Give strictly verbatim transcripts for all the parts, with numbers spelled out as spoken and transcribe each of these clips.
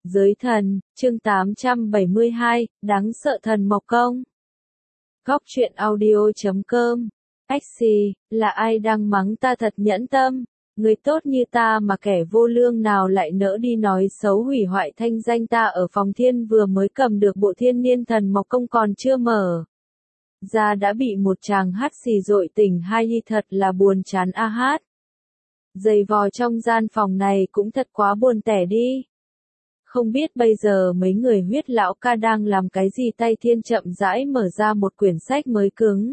Giới thần, chương tám trăm bảy mươi hai, đáng sợ thần Mộc Công. Góc truyện audio chấm com. Ách xì, là ai đang mắng ta thật nhẫn tâm, người tốt như ta mà kẻ vô lương nào lại nỡ đi nói xấu hủy hoại thanh danh ta. Ở phòng thiên vừa mới cầm được bộ thiên niên thần Mộc Công còn chưa mở ra đã bị một chàng hắt xì dội tỉnh hai đi, thật là buồn chán a hát. Giày vò trong gian phòng này cũng thật quá buồn tẻ đi. Không biết bây giờ mấy người huyết lão ca đang làm cái gì. Tay thiên chậm rãi mở ra một quyển sách mới cứng.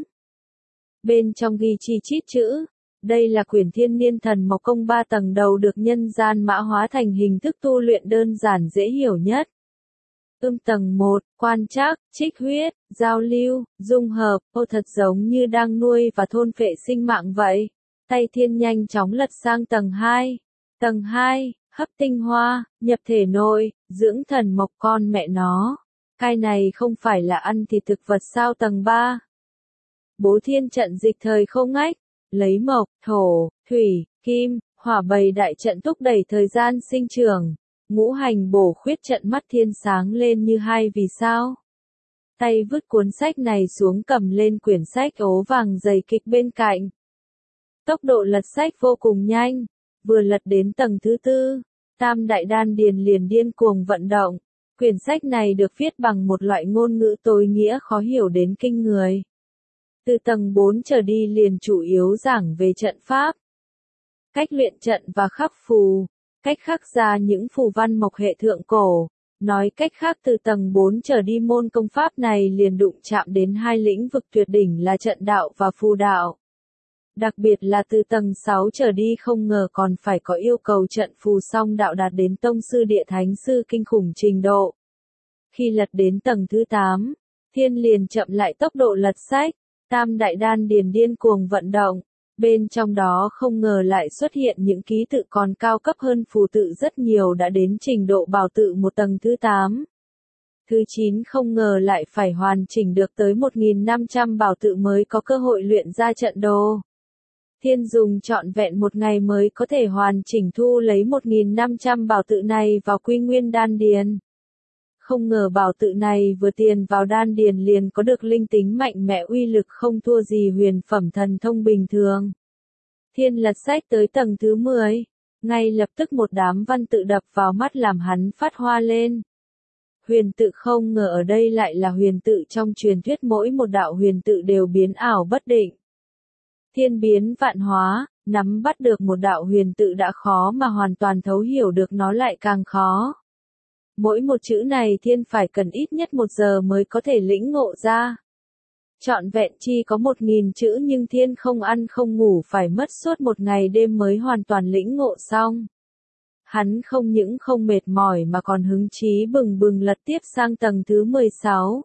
Bên trong ghi chi chít chữ. Đây là quyển thiên niên thần Mộc Công ba tầng đầu được nhân gian mã hóa thành hình thức tu luyện đơn giản dễ hiểu nhất. Ưm tầng một, quan trắc, trích huyết, giao lưu, dung hợp, ô thật giống như đang nuôi và thôn phệ sinh mạng vậy. Tay thiên nhanh chóng lật sang tầng hai. Tầng hai, hấp tinh hoa, nhập thể nội, dưỡng thần mộc con mẹ nó. Cái này không phải là ăn thịt thực vật sao? Tầng ba. Bố thiên trận dịch thời không ngách, lấy mộc, thổ, thủy, kim, hỏa bày đại trận thúc đẩy thời gian sinh trưởng. Ngũ hành bổ khuyết trận mắt thiên sáng lên như hai vì sao. Tay vứt cuốn sách này xuống cầm lên quyển sách ố vàng dày kịch bên cạnh. Tốc độ lật sách vô cùng nhanh, vừa lật đến tầng thứ tư, tam đại đan điền liền điên cuồng vận động. Quyển sách này được viết bằng một loại ngôn ngữ tối nghĩa khó hiểu đến kinh người. Từ tầng bốn trở đi liền chủ yếu giảng về trận pháp, cách luyện trận và khắc phù, cách khắc ra những phù văn mộc hệ thượng cổ. Nói cách khác, từ tầng bốn trở đi môn công pháp này liền đụng chạm đến hai lĩnh vực tuyệt đỉnh là trận đạo và phù đạo. Đặc biệt là từ tầng sáu trở đi không ngờ còn phải có yêu cầu trận phù song đạo đạt đến tông sư địa thánh sư kinh khủng trình độ. Khi lật đến tầng thứ tám, thiên liền chậm lại tốc độ lật sách, tam đại đan điền điên cuồng vận động. Bên trong đó không ngờ lại xuất hiện những ký tự còn cao cấp hơn phù tự rất nhiều, đã đến trình độ bảo tự một. Tầng thứ tám. Thứ chín không ngờ lại phải hoàn chỉnh được tới một nghìn năm trăm bảo tự mới có cơ hội luyện ra trận đồ. Thiên dùng trọn vẹn một ngày mới có thể hoàn chỉnh thu lấy một nghìn năm trăm bảo tự này vào quy nguyên đan điền. Không ngờ bảo tự này vừa tiền vào đan điền liền có được linh tính mạnh mẽ, uy lực không thua gì huyền phẩm thần thông bình thường. Thiên lật sách tới tầng thứ mười, ngay lập tức một đám văn tự đập vào mắt làm hắn phát hoa lên. Huyền tự, không ngờ ở đây lại là huyền tự trong truyền thuyết, mỗi một đạo huyền tự đều biến ảo bất định. Thiên biến vạn hóa, nắm bắt được một đạo huyền tự đã khó mà hoàn toàn thấu hiểu được nó lại càng khó. Mỗi một chữ này thiên phải cần ít nhất một giờ mới có thể lĩnh ngộ ra. Trọn vẹn chi có một nghìn chữ nhưng thiên không ăn không ngủ phải mất suốt một ngày đêm mới hoàn toàn lĩnh ngộ xong. Hắn không những không mệt mỏi mà còn hứng chí bừng bừng lật tiếp sang tầng thứ mười sáu.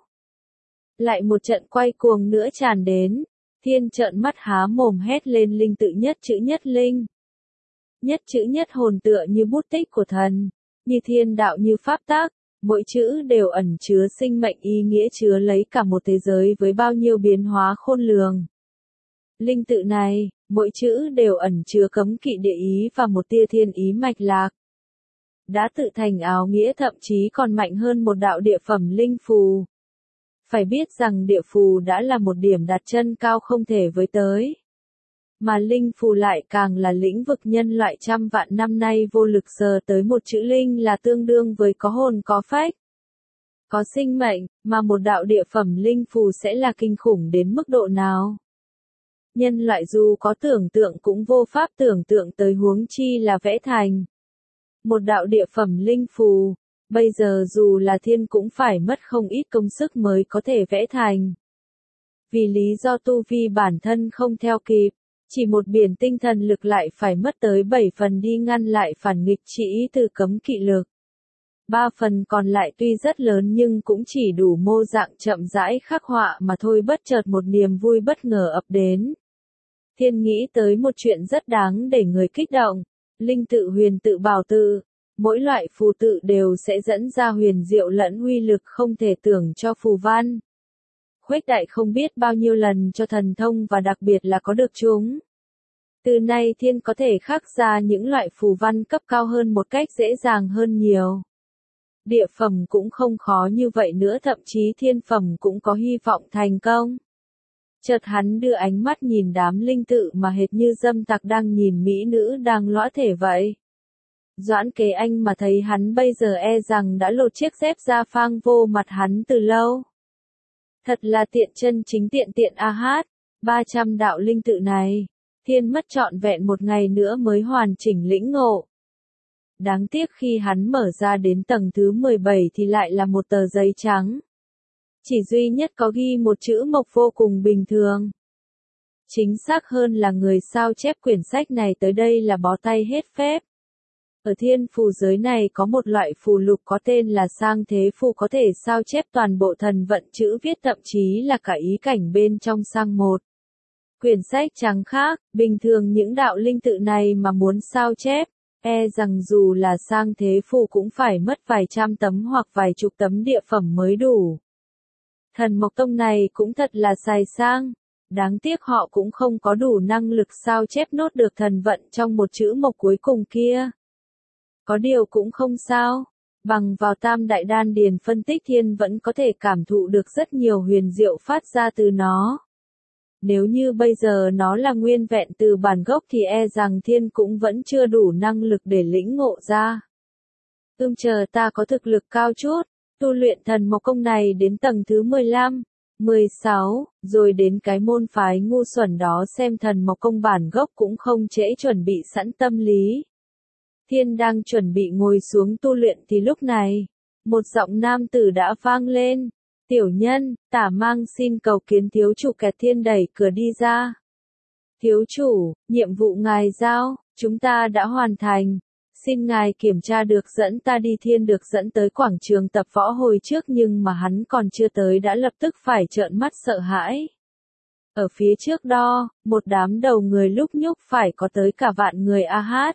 Lại một trận quay cuồng nữa tràn đến. Thiên trợn mắt há mồm hét lên linh tự nhất chữ nhất linh. Nhất chữ nhất hồn tựa như bút tích của thần, như thiên đạo như pháp tác, mỗi chữ đều ẩn chứa sinh mệnh, ý nghĩa chứa lấy cả một thế giới với bao nhiêu biến hóa khôn lường. Linh tự này, mỗi chữ đều ẩn chứa cấm kỵ địa ý và một tia thiên ý mạch lạc. Đã tự thành áo nghĩa, thậm chí còn mạnh hơn một đạo địa phẩm linh phù. Phải biết rằng địa phù đã là một điểm đặt chân cao không thể với tới. Mà linh phù lại càng là lĩnh vực nhân loại trăm vạn năm nay vô lực sờ tới. Một chữ linh là tương đương với có hồn có phách, có sinh mệnh, mà một đạo địa phẩm linh phù sẽ là kinh khủng đến mức độ nào. Nhân loại dù có tưởng tượng cũng vô pháp tưởng tượng tới, huống chi là vẽ thành. Một đạo địa phẩm linh phù, bây giờ dù là thiên cũng phải mất không ít công sức mới có thể vẽ thành. Vì lý do tu vi bản thân không theo kịp, chỉ một biển tinh thần lực lại phải mất tới bảy phần đi ngăn lại phản nghịch chỉ từ cấm kỵ lực. Ba phần còn lại tuy rất lớn nhưng cũng chỉ đủ mô dạng chậm rãi khắc họa mà thôi. Bất chợt một niềm vui bất ngờ ập đến. Thiên nghĩ tới một chuyện rất đáng để người kích động. Linh tự, huyền tự, bảo tự. Mỗi loại phù tự đều sẽ dẫn ra huyền diệu lẫn uy lực không thể tưởng cho phù văn. Khuếch đại không biết bao nhiêu lần cho thần thông và đặc biệt là có được chúng. Từ nay thiên có thể khắc ra những loại phù văn cấp cao hơn một cách dễ dàng hơn nhiều. địa phẩm cũng không khó như vậy nữa, thậm chí thiên phẩm cũng có hy vọng thành công. Chợt hắn đưa ánh mắt nhìn đám linh tự mà hệt như dâm tặc đang nhìn mỹ nữ đang lõa thể vậy. Doãn Kế Anh mà thấy hắn bây giờ e rằng đã lột chiếc dép ra phang vô mặt hắn từ lâu. Thật là tiện chân chính tiện tiện a hát, ba trăm đạo linh tự này, thiên mất trọn vẹn một ngày nữa mới hoàn chỉnh lĩnh ngộ. Đáng tiếc khi hắn mở ra đến tầng thứ mười bảy thì lại là một tờ giấy trắng. Chỉ duy nhất có ghi một chữ mộc vô cùng bình thường. Chính xác hơn là người sao chép quyển sách này tới đây là bó tay hết phép. Ở thiên phù giới này có một loại phù lục có tên là sang thế phù, có thể sao chép toàn bộ thần vận chữ viết, thậm chí là cả ý cảnh bên trong sang một. Quyển sách trắng khác, bình thường những đạo linh tự này mà muốn sao chép, e rằng dù là sang thế phù cũng phải mất vài trăm tấm hoặc vài chục tấm địa phẩm mới đủ. Thần Mộc Tông này cũng thật là xài sang, đáng tiếc họ cũng không có đủ năng lực sao chép nốt được thần vận trong một chữ mộc cuối cùng kia. Có điều cũng không sao, bằng vào tam đại đan điền phân tích thiên vẫn có thể cảm thụ được rất nhiều huyền diệu phát ra từ nó. Nếu như bây giờ nó là nguyên vẹn từ bản gốc thì e rằng thiên cũng vẫn chưa đủ năng lực để lĩnh ngộ ra. Ưm chờ ta có thực lực cao chút, tu luyện thần mộc công này đến tầng thứ mười lăm, mười sáu, rồi đến cái môn phái ngu xuẩn đó xem thần mộc công bản gốc cũng không trễ, chuẩn bị sẵn tâm lý. Thiên đang chuẩn bị ngồi xuống tu luyện thì lúc này, một giọng nam tử đã vang lên. Tiểu nhân, Tả Mang xin cầu kiến thiếu chủ. Kẹt Thiên đẩy cửa đi ra. Thiếu chủ, nhiệm vụ ngài giao, chúng ta đã hoàn thành. Xin ngài kiểm tra được dẫn ta đi. Thiên được dẫn tới quảng trường tập võ hồi trước nhưng mà hắn còn chưa tới đã lập tức phải trợn mắt sợ hãi. Ở phía trước đó, một đám đầu người lúc nhúc phải có tới cả vạn người a hát.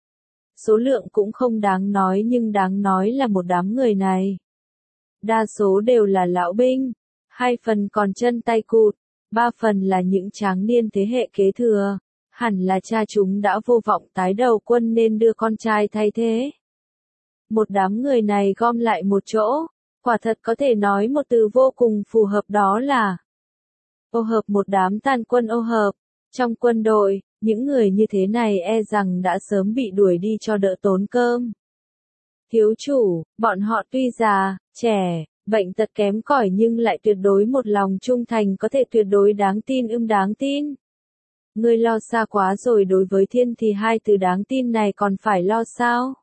Số lượng cũng không đáng nói nhưng đáng nói là một đám người này. Đa số đều là lão binh, hai phần còn chân tay cụt, ba phần là những tráng niên thế hệ kế thừa, hẳn là cha chúng đã vô vọng tái đầu quân nên đưa con trai thay thế. Một đám người này gom lại một chỗ, quả thật có thể nói một từ vô cùng phù hợp, đó là ô hợp. Một đám tàn quân ô hợp. Trong quân đội, những người như thế này e rằng đã sớm bị đuổi đi cho đỡ tốn cơm. Thiếu chủ, bọn họ tuy già, trẻ, bệnh tật kém cỏi nhưng lại tuyệt đối một lòng trung thành, có thể tuyệt đối đáng tin. Ưm đáng tin. Ngươi lo xa quá rồi, đối với thiên thì hai từ đáng tin này còn phải lo sao?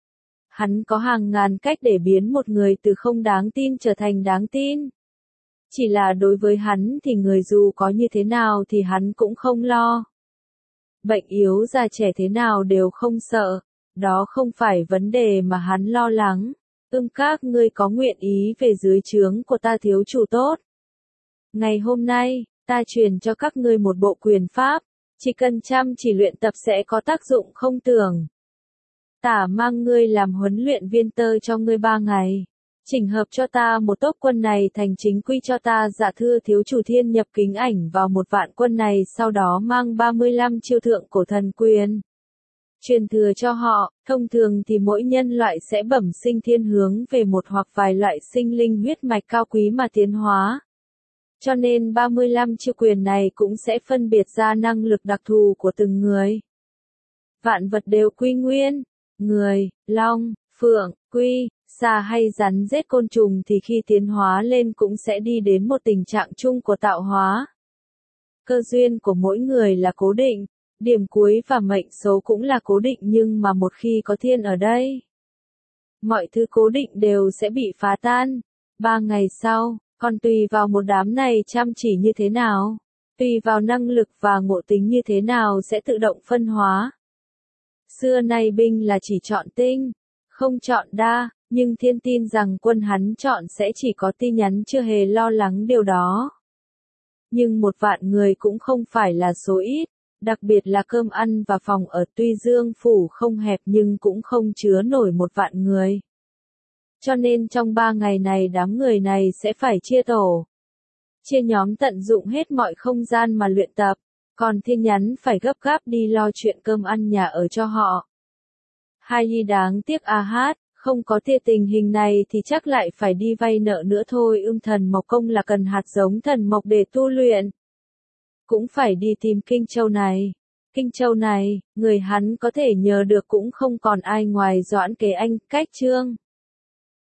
Hắn có hàng ngàn cách để biến một người từ không đáng tin trở thành đáng tin. Chỉ là đối với hắn thì người dù có như thế nào thì hắn cũng không lo. Bệnh yếu già trẻ thế nào đều không sợ. Đó không phải vấn đề mà hắn lo lắng. Ưm các ngươi có nguyện ý về dưới trướng của ta thiếu chủ tốt. Ngày hôm nay, ta truyền cho các ngươi một bộ quyền pháp. Chỉ cần chăm chỉ luyện tập sẽ có tác dụng không tưởng. Tả Mang ngươi làm huấn luyện viên tơ cho ngươi ba ngày. Chỉnh hợp cho ta một tốc quân này thành chính quy cho ta. Dạ thưa thiếu chủ. Thiên nhập kính ảnh vào một vạn quân này, sau đó mang ba mươi lăm chiêu thượng cổ thần quyền. Truyền thừa cho họ. Thông thường thì mỗi nhân loại sẽ bẩm sinh thiên hướng về một hoặc vài loại sinh linh huyết mạch cao quý mà tiến hóa. Cho nên ba mươi lăm chiêu quyền này cũng sẽ phân biệt ra năng lực đặc thù của từng người. Vạn vật đều quy nguyên. Người, long, phượng, quy, xà hay rắn rết côn trùng thì khi tiến hóa lên cũng sẽ đi đến một tình trạng chung của tạo hóa. Cơ duyên của mỗi người là cố định, điểm cuối và mệnh số cũng là cố định, nhưng mà một khi có thiên ở đây, mọi thứ cố định đều sẽ bị phá tan. Ba ngày sau, còn tùy vào một đám này chăm chỉ như thế nào, tùy vào năng lực và ngộ tính như thế nào sẽ tự động phân hóa. Xưa nay binh là chỉ chọn tinh, không chọn đa, nhưng thiên tin rằng quân hắn chọn sẽ chỉ có tin nhắn, chưa hề lo lắng điều đó. Nhưng một vạn người cũng không phải là số ít, đặc biệt là cơm ăn và phòng ở. Tuy Dương phủ không hẹp nhưng cũng không chứa nổi một vạn người. Cho nên trong ba ngày này đám người này sẽ phải chia tổ, chia nhóm tận dụng hết mọi không gian mà luyện tập, còn thiên nhắn phải gấp gáp đi lo chuyện cơm ăn nhà ở cho họ. Hai ly đáng tiếc a hát, không không có tia tình hình này thì chắc lại phải đi vay nợ nữa thôi. Ưm thần mộc công là cần hạt giống thần mộc để tu luyện. Cũng phải đi tìm Kinh Châu này. Kinh Châu này, người hắn có thể nhờ được cũng không còn ai ngoài Doãn Kế Anh, Cách Trương.